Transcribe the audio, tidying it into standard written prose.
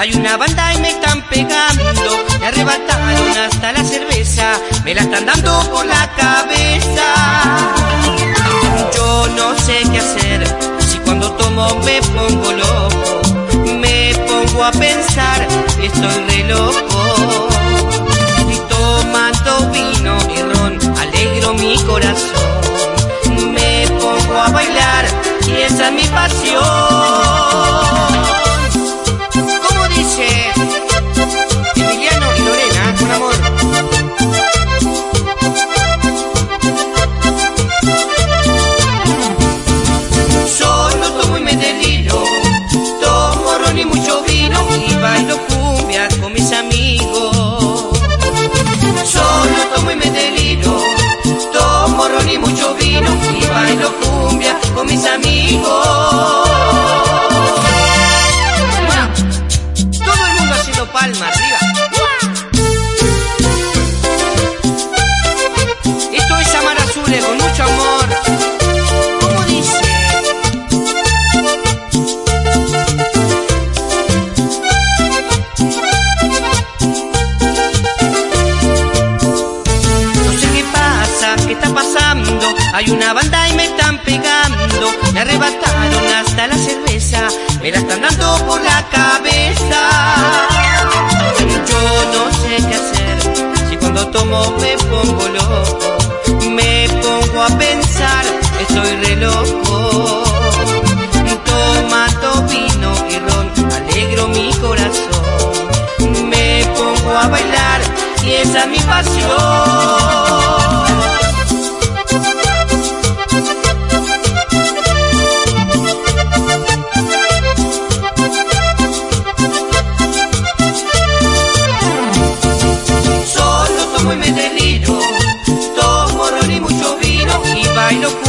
Hay una banda y me están pegando, me arrebataron hasta la cerveza, me la están dando por la cabeza. Yo no sé qué hacer, si cuando tomo me pongo loco, me pongo a pensar, estoy re loco. Y tomando vino y ron, alegro mi corazón, me pongo a bailar y esa es mi pasión. Emiliano y Lorena, con amor. Solo tomo y me deliro, tomo ron y mucho vino y bailo cumbia con mis amigos. Solo tomo y me deliro, tomo ron y mucho vino y bailo cumbia con mis amigos. Palma arriba. Esto es Amar Azules con mucho amor. ¿Cómo dice? No sé qué pasa, qué está pasando. Hay una banda y me están pegando, me arrebataron hasta la cerveza, me la están dando por la cabeza. Tomo me pongo loco, me pongo a pensar, estoy re loco. Tomando vino y ron, alegro mi corazón, me pongo a bailar y esa es mi pasión. Tomo y me deliro, tomo ron y mucho vino y bailo